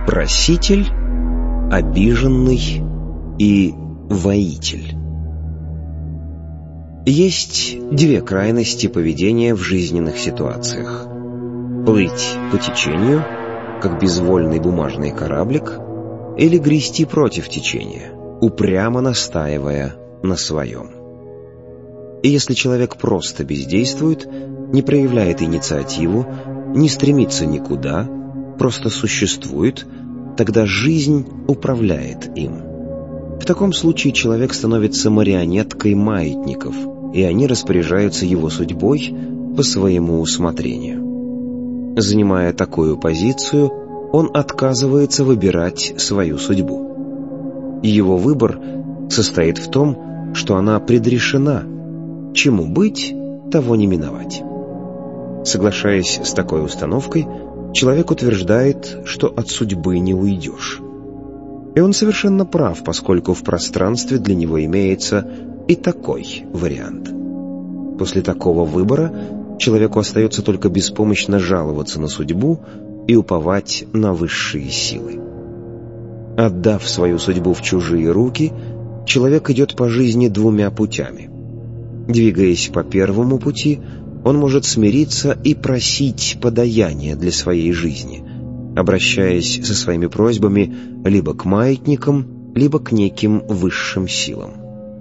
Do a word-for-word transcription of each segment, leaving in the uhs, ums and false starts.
Проситель, обиженный и воитель. Есть две крайности поведения в жизненных ситуациях: плыть по течению, как безвольный бумажный кораблик, или грести против течения, упрямо настаивая на своем. И если человек просто бездействует, не проявляет инициативу, не стремится никуда, просто существует, тогда жизнь управляет им. В таком случае человек становится марионеткой маятников, и они распоряжаются его судьбой по своему усмотрению. Занимая такую позицию, он отказывается выбирать свою судьбу. Его выбор состоит в том, что она предрешена. Чему быть, того не миновать. Соглашаясь с такой установкой, человек утверждает, что от судьбы не уйдешь. И он совершенно прав, поскольку в пространстве для него имеется и такой вариант. После такого выбора человеку остается только беспомощно жаловаться на судьбу и уповать на высшие силы. Отдав свою судьбу в чужие руки, человек идет по жизни двумя путями. Двигаясь по первому пути, он может смириться и просить подаяния для своей жизни, обращаясь со своими просьбами либо к маятникам, либо к неким высшим силам.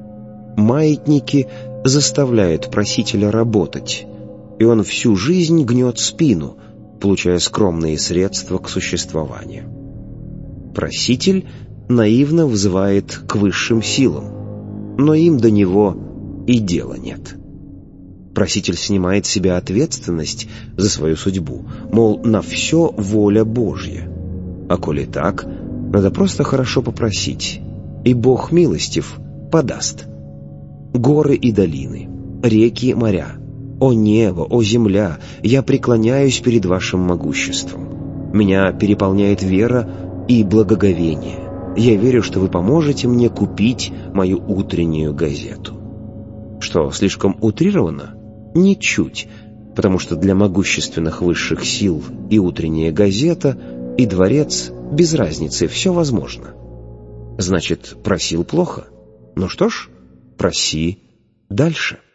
Маятники заставляют просителя работать, и он всю жизнь гнет спину, получая скромные средства к существованию. Проситель наивно взывает к высшим силам, но им до него и дела нет. Проситель снимает с себя ответственность за свою судьбу, мол, на все воля Божья. А коли так, надо просто хорошо попросить, и Бог милостив подаст. Горы и долины, реки и моря, о небо, о земля, я преклоняюсь перед вашим могуществом. Меня переполняет вера и благоговение. Я верю, что вы поможете мне купить мою утреннюю газету. Что, слишком утрировано? Ничуть, потому что для могущественных высших сил и утренняя газета, и дворец без разницы, все возможно. Значит, просил плохо? Ну что ж, проси дальше.